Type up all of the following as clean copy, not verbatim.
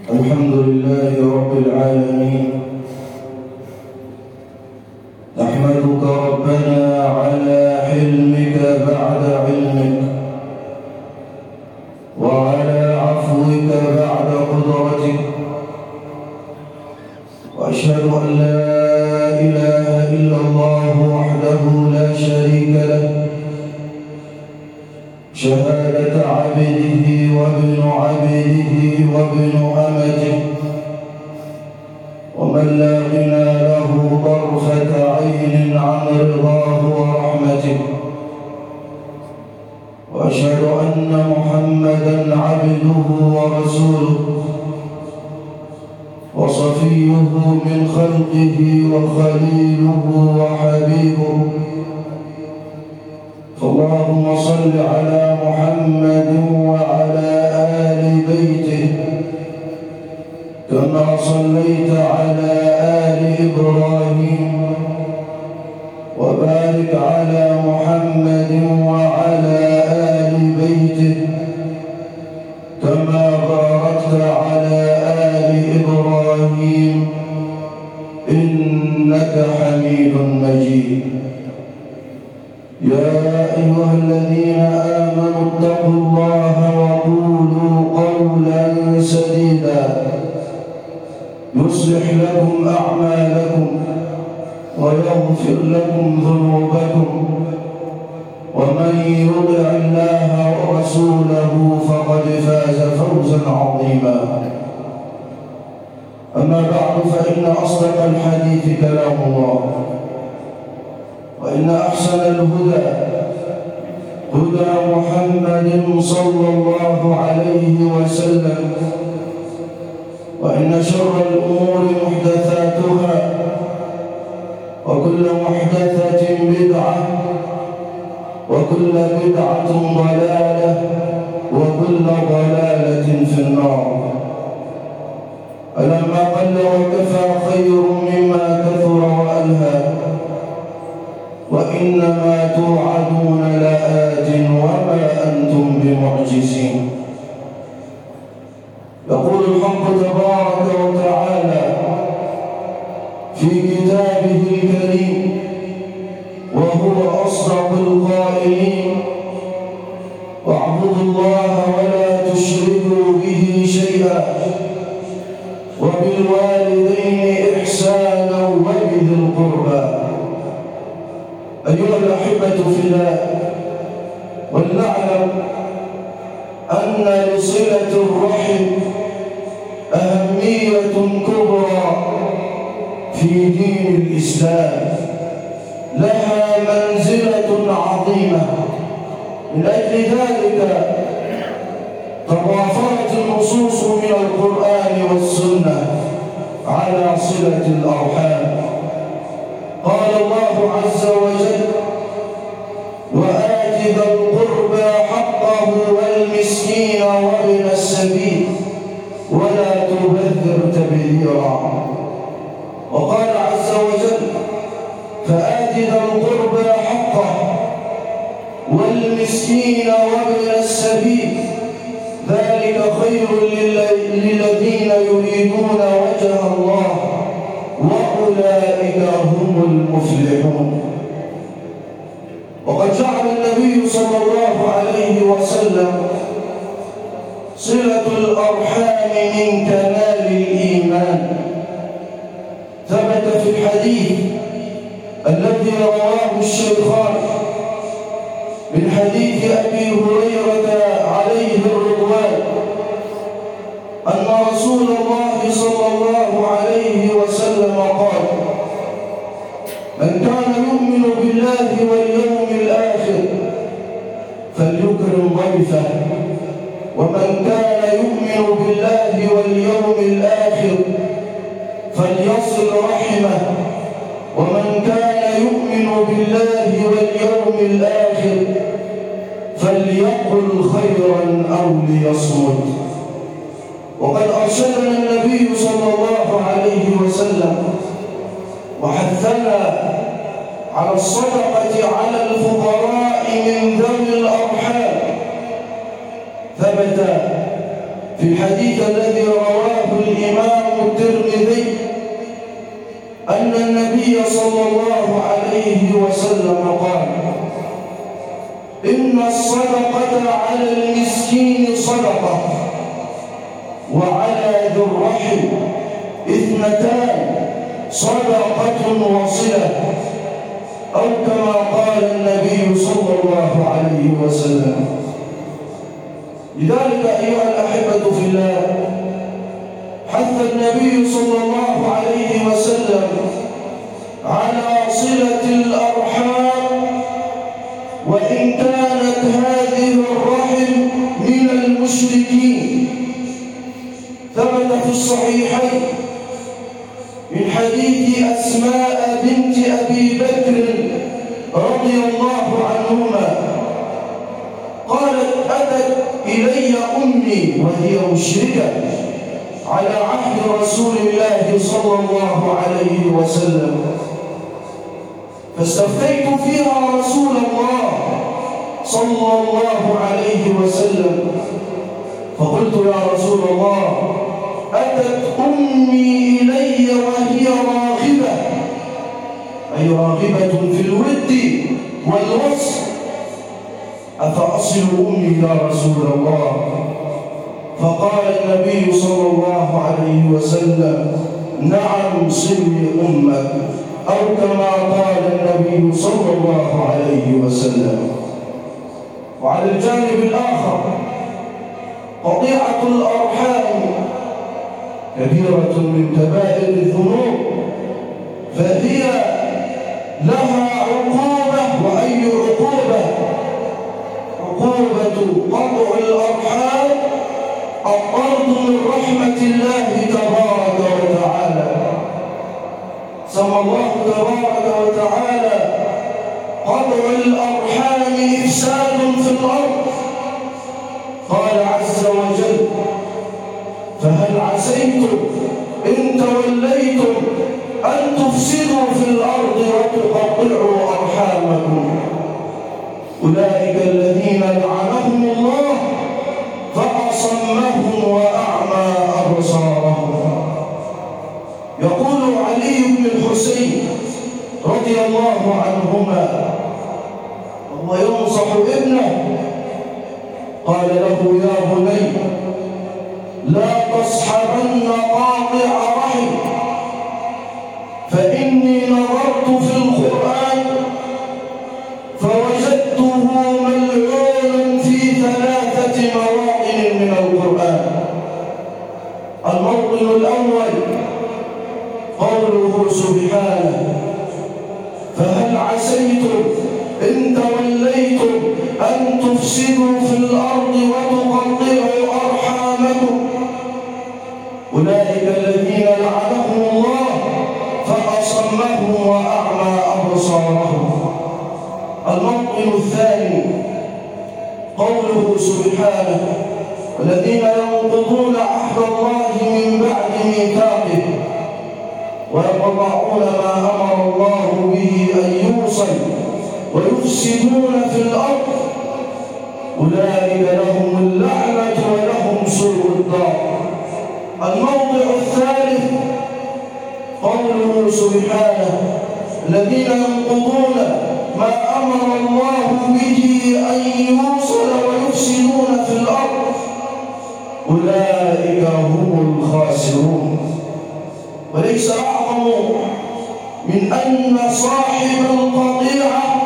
الحمد لله رب العالمين. نحمدك ربنا على حلمك بعد علمك، وعلى عفوك بعد قدرتك، وأشهد أن لا إله إلا الله وحده لا شريك له، شهادة عبده وابن عبده وابن أمته، ومن لا غنى له طرفة عين عن رضاه ورحمته، وأشهد أن محمدًا عبده ورسوله وصفيه من خلقه وخليله وحبيبه. اللهم صل على محمد وعلى آل بيته كما صليت على آل إبراهيم، وبارك على محمد وعلى آل بيته كما باركت على آل إبراهيم إنك حميد مجيد. يا أيها الذين آمنوا اتقوا الله وقولوا قولا سديدا يصلح لكم أعمالكم ويغفر لكم ذنوبكم، ومن يطع الله ورسوله فقد فاز فوزا عظيما. أما بعد، فإن أصدق الحديث كلام الله، وإن أحسن الهدى هدى محمد صلى الله عليه وسلم، وإن شر الأمور محدثاتها، وكل محدثة بدعة، وكل بدعة ضلالة، وكل ضلالة في النار. ألا ما قل وكفى خير مما كثر وألهى، وإنما توعدون لآت وما أنتم بمعجزين. يقول الحق تبارك وتعالى في كتابه الكريم وهو أصدق القائلين: واعبدوا الله ولا تشركوا به شيئا، وبالوالدين إحسانا وبذي القربى. أيها الأحبة في الله، ولنعلم أن لصلة الرحم أهمية كبرى في دين الإسلام، لها منزلة عظيمة. من أجل ذلك تضافرت النصوص من القرآن والسنة على صلة الأرحام. قال الله عز وجل: وآت ذا القربى حقه والمسكين وابن السبيل ولا تبذر تبذيرا. وقال عز وجل: فآت ذا القربى حقه والمسكين وابن السبيل ذلك خير للذين يريدون وجه الله وأولئك هم المفلحون. وقد جعل النبي صلى الله عليه وسلم صلة الأرحام من كمال الإيمان. ثبت في الحديث الذي رواه الشيخان من حديث أبي هريرة عليه الرضوان أن رسول الله صلى الله عليه وسلم قال: من كان يؤمن بالله واليوم الآخر فليكرم ضيفه، ومن كان يؤمن بالله واليوم الآخر فليصل رحمه، ومن كان يؤمن بالله واليوم الآخر فليقل خيرا أو ليصمت. وقد أرشدنا النبي صلى الله عليه وسلم وحثنا على الصدقة على الفقراء من ذوي الأرحام. ثبت في الحديث الذي رواه صلى الله عليه وسلم قال: إن الصدقة على المسكين صدقة، وعلى ذي الرحم اثنتان، صدقة وصلة، أو كما قال النبي صلى الله عليه وسلم. لذلك أيها الأحبة في الله، حث النبي صلى الله عليه وسلم على صلة الأرحام، وإن كانت هذه الرحم من المشركين. ثبت في الصحيحين من حديث أسماء بنت أبي بكر رضي الله عنهما قالت: أتت إلي أمي وهي مشركة على عهد رسول الله صلى الله عليه وسلم، فاستفتيت فيها رسول الله صلى الله عليه وسلم، فقلت: يا رسول الله، أتت أمي إلي وهي راغبة، أي راغبة في الود والوصل، أفأصل أمي يا رسول الله؟ فقال النبي صلى الله عليه وسلم: نعم، صل أمك، أو كما قال النبي صلى الله عليه وسلم. وعلى الجانب الآخر، قطيعة الأرحام كبيرة من كبائر الذنوب، فهي لها عقوبة، وأي عقوبة؟ عقوبة قطع الأرحام الطرد من رحمة الله تبارك وتعالى. سمى الله تبارك وتعالى قطع الأرحام إفساد في الأرض. قال عز وجل: فهل عسيتم إن توليتم أن تفسدوا في الأرض وتقطعوا أرحامكم، أولئك الذين لعنهم الله فأصمهم وأعمى أبصارهم. يقول علي بن الحسين رضي الله عنهما وهو ينصح ابنه، قال له: يا بني، لا تصحبن قاطع رحم، فإني نظرت في القرآن فوجدته ملعونا في 3 مواطن من القرآن. الموطن الأول قوله سبحانه: فهل عسيتم إن توليتم أن تفسدوا في الأرض وتقطعوا أرحامكم، أولئك الذين لعنهم الله فأصمهم وأعمى أبصارهم. الموطن الثاني قوله سبحانه: الذين ينقضون عهد الله من بعد ميثاقه ويقطعون ما أمر الله به أن يوصل ويفسدون في الأرض، أولئك لهم اللعنة ولهم سوء الدار. الموضع الثالث قوله سبحانه: الذين ينقضون ما أمر الله به أن يوصل ويفسدون في الأرض، أولئك هم الخاسرون. وليس أعظم من أن صاحب القطيعة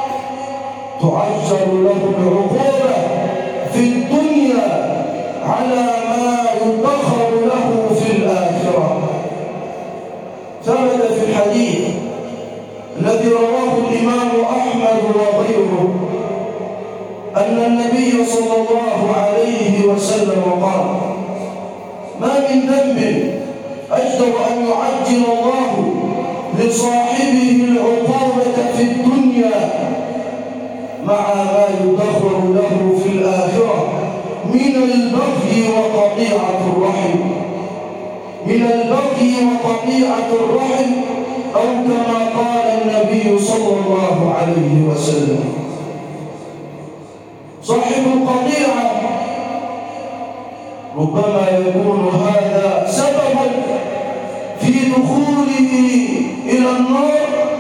تعجل له العقوبة في الدنيا على ما يدخر له في الآخرة. ثبت في الحديث الذي رواه الإمام أحمد وغيره أن النبي صلى الله عليه وسلم قال: ما من ذنب أجدر أن يعجل الله لصاحبه العقوبة في الدنيا مع ما يدخر له في الآخرة من البغي وقطيعة الرحم، من البغي وقطيعة الرحم، أو كما قال النبي صلى الله عليه وسلم. صاحب القطيعة ربما يكون هذا سببا في دخوله إلى النار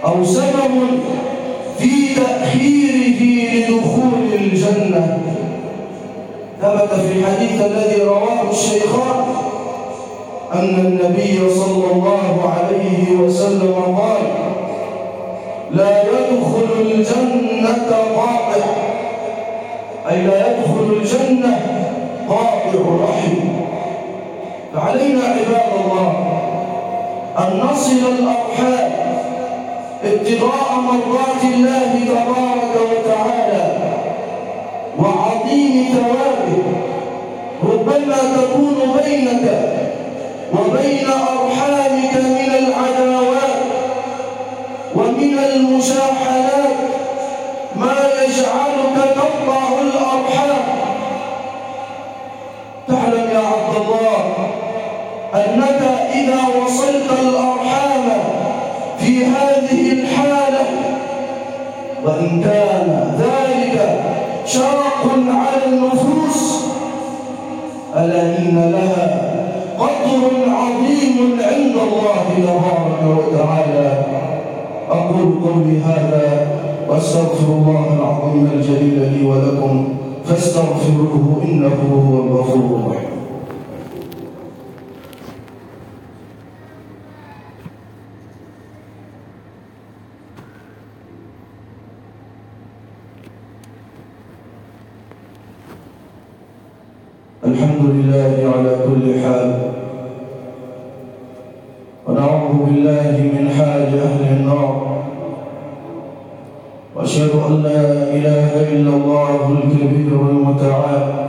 أو سبب في تأخيره لدخول الجنة. ثبت في الحديث الذي رواه الشيخان أن النبي صلى الله عليه وسلم قال: لا يدخل الجنة قاطع، أي لا يدخل الجنة قاطع رحم. فعلينا عباد الله أن نصل الأرحام ابتغاء مرضات الله تبارك وتعالى وعظيم ثوابه. ربما تكون بينك وبين أرحامك من العداوات ومن المشاحنات ما يجعلك تقطع الأرحام. تعلم يا عبد الله أنك إذا وصلت الأرحام في هذه الحالة، وإن كان ذلك شاق على النفوس، ألا إن لها قدر عظيم عند الله تبارك وتعالى. أقول قولي هذا وأستغفر الله العظيم الجليل لي ولكم فاستغفروه إنه هو الغفور الرحيم. الحمد لله على كل حال، ونعوذ بالله من حال أهل النار، وأشهد أن لا إله إلا الله الكبير المتعال،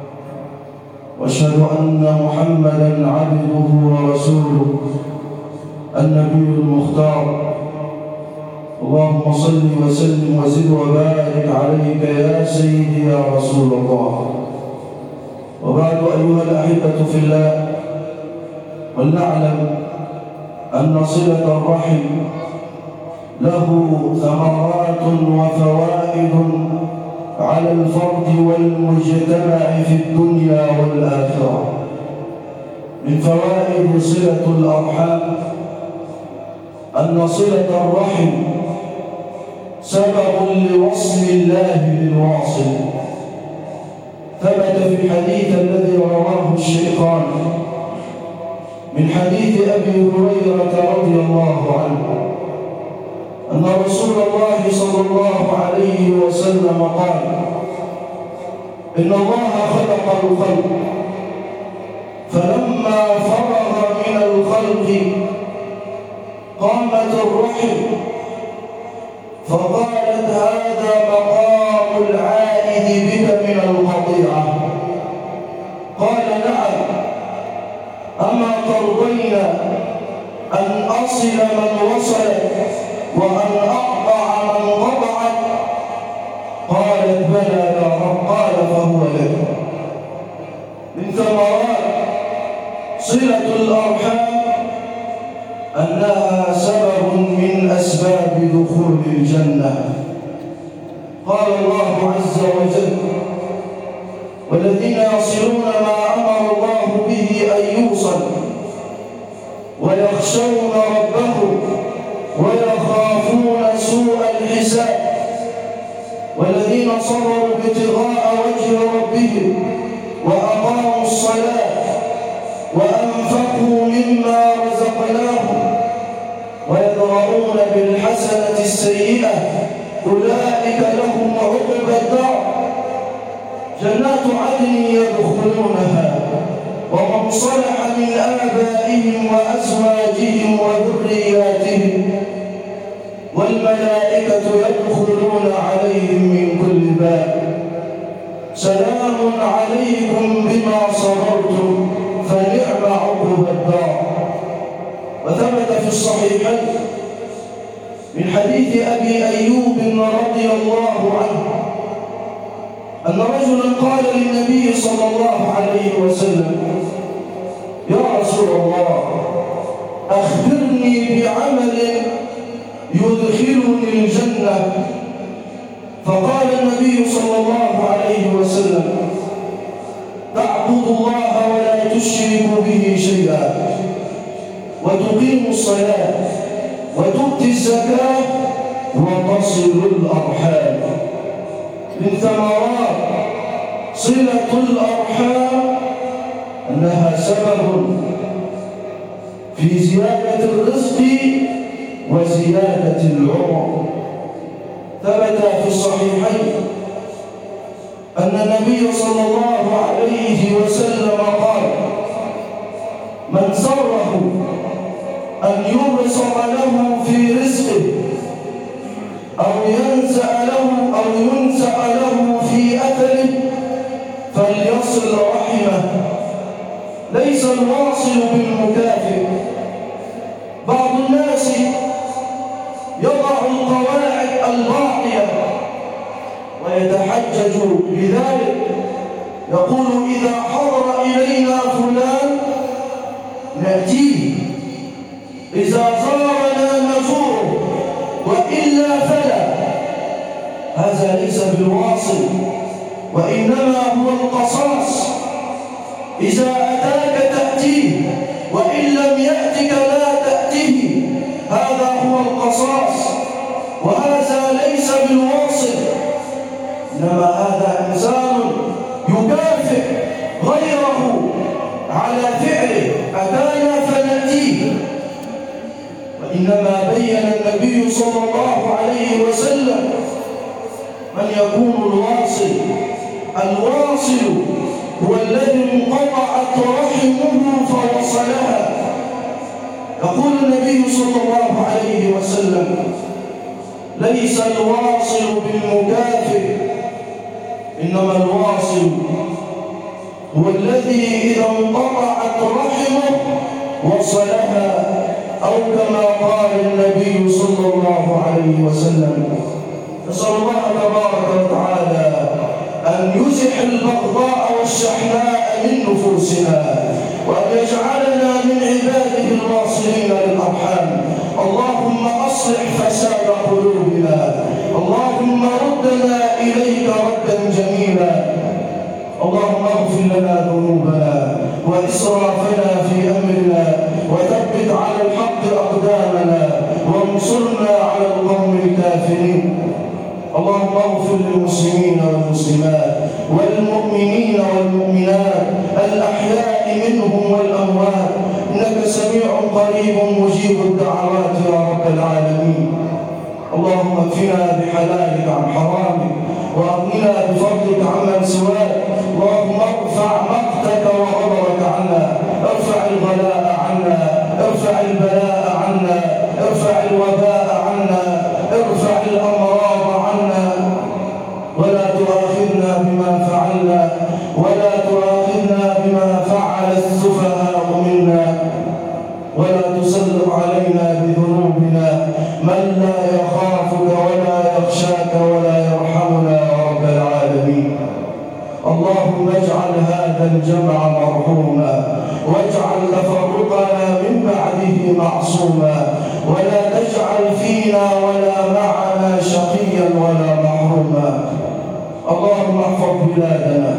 وأشهد أن محمدًا عبده ورسوله النبي المختار. اللهم صل وسلم وزد وبارك عليك يا سيدي يا رسول الله. وبعد أيها الأحبة في الله، ولنعلم أن صلة الرحم له ثمرات وفوائد على الفرد والمجتمع في الدنيا والآخرة. من فوائد صلة الأرحام أن صلة الرحم سبب لوصل الله للواصل. ثبت في الحديث الذي رواه الشيخان من حديث أبي هريرة رضي الله عنه أن رسول الله صلى الله عليه وسلم قال: إن الله خلق الخلق، فلما فرغ من الخلق قامت الرحم فقالت: هذا مقام العائد بك من القطيعة. قال: نعم، أما ترضين أن أصل من وصلك وأن أقطع من قطعك؟ قالت: بلى يا رب. قال: فهو لك. من ثمرات صلة الأرحام أنها سبب من أسباب دخول الجنة. قال الله عز وجل: والذين يصلون ما أمر الله به أن يوصل ويخشون ربهم ويخافون سوء الحساب والذين صبروا ابتغاء وجه ربهم وأقاموا الصلاة وأنفقوا مما رزقناهم ويدرؤون بالحسنة السيئة أولئك لهم عقبى الدار، جنات عدن يدخلونها ومن صلح من آبائهم وأزواجهم وذرياتهم والملائكة يدخلون عليهم من كل باب، سلام عليكم بما صبرتم فنعم عقبى الدار. وثبت في الصحيحين من حديث أبي أيوب رضي الله عنه أن رجلا قال للنبي صلى الله عليه وسلم: يا رسول الله، أخبرني بعمل يدخلني الجنة. فقال النبي صلى الله عليه وسلم: تعبد الله ولا تشرك به شيئا، وتقيم الصلاة، وتؤتي الزكاة وتصل الأرحام. من ثمرات صلة الأرحام أنها سبب في زيادة الرزق وزيادة العمر. ثبت في الصحيحين أن النبي صلى الله عليه وسلم قال: من سره أن يبسط له في رزقه أو ينسأ له في أثره فليصل رحمه. ليس الواصل بالمكافئ. بعض الناس يضع القواعد الباطلة ويتحجج بذلك، يقول: إذا حضر إلينا فلان نأتيه، إذا زارنا نزوره، وإلا فلا. هذا ليس بالواصل، وإنما هو القصاص. إذا أتاك تأتيه، وإن لم يأتك لا تأتيه. هذا هو القصاص، وهذا ليس بالواصل، إنما هذا إنسان يكافئ غيره على فعله. أتانا فنأتيه. وإنما بين النبي صلى الله عليه وسلم من يكون الواصل. الواصل هو الذي انقطعت رحمه فوصلها. يقول النبي صلى الله عليه وسلم: ليس الواصل بالمكافئ، إنما الواصل هو الذي إذا انقطعت رحمه وصلها، أو كما قال النبي صلى الله عليه وسلم. نسأل الله تبارك وتعالى أن يزح البغضاء والشحناء من نفوسنا، وأن يجعلنا من عباده الواصلين للأرحام. اللهم أصلح فساد قلوبنا، اللهم ردنا إليك ردا جميلا. اللهم اغفر لنا ذنوبنا وإسرافنا في أمرنا، وثبت على الحق أقدامنا، وانصرنا على القوم الكافرين. اللهم اغفر للمسلمين والمسلمات والمؤمنين والمؤمنات الأحياء منهم والأموات، إنك سميع قريب مجيب الدعوات يا رب العالمين. اللهم اكفنا بحلالك عن حرامك، وأغننا بفضلك عمن سواك. اللهم ارفع مقتك وغضبك عنا، ارفع الغلاء عنا، ارفع البلاء عنا، ارفع الوباء عنا، ارفع الأمراض عنا، ولا تؤاخذنا بما فعلنا، ولا تؤاخذنا بما فعل السفهاء منا، ولا تسلط علينا بذنوبنا من لا يخافك ولا يخشاك ولا يرحمنا يا رب العالمين. اللهم اجعل هذا الجمع مرحوما، واجعل تفرقنا من بعده معصوما، ولا تجعل فينا ولا معنا شقيا ولا محروما. اللهم احفظ بلادنا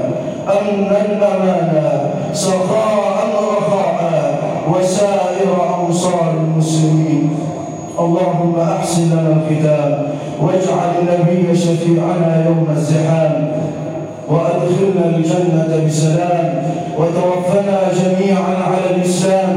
أمنا أمانا، سخاء رخاء، وسائر أمصار المسلمين. اللهم أحسن لنا الختام، واجعل النبي شفيعنا يوم الزحام، وأدخلنا الجنة بسلام، وتوفنا جميعا على الإسلام.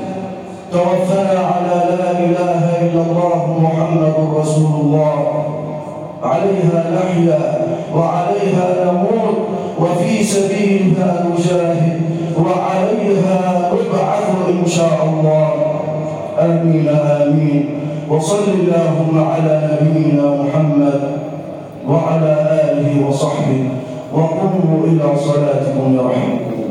توفنا على لا إله إلا الله محمد رسول الله. عليها نحيا وعليها نموت، وفي سبيلها نجاهد، وعليها نبعث إن شاء الله. آمين آمين. وصل اللهم على نبينا محمد وعلى آله وصحبه، وقوموا إلى صلاتكم يرحمكم.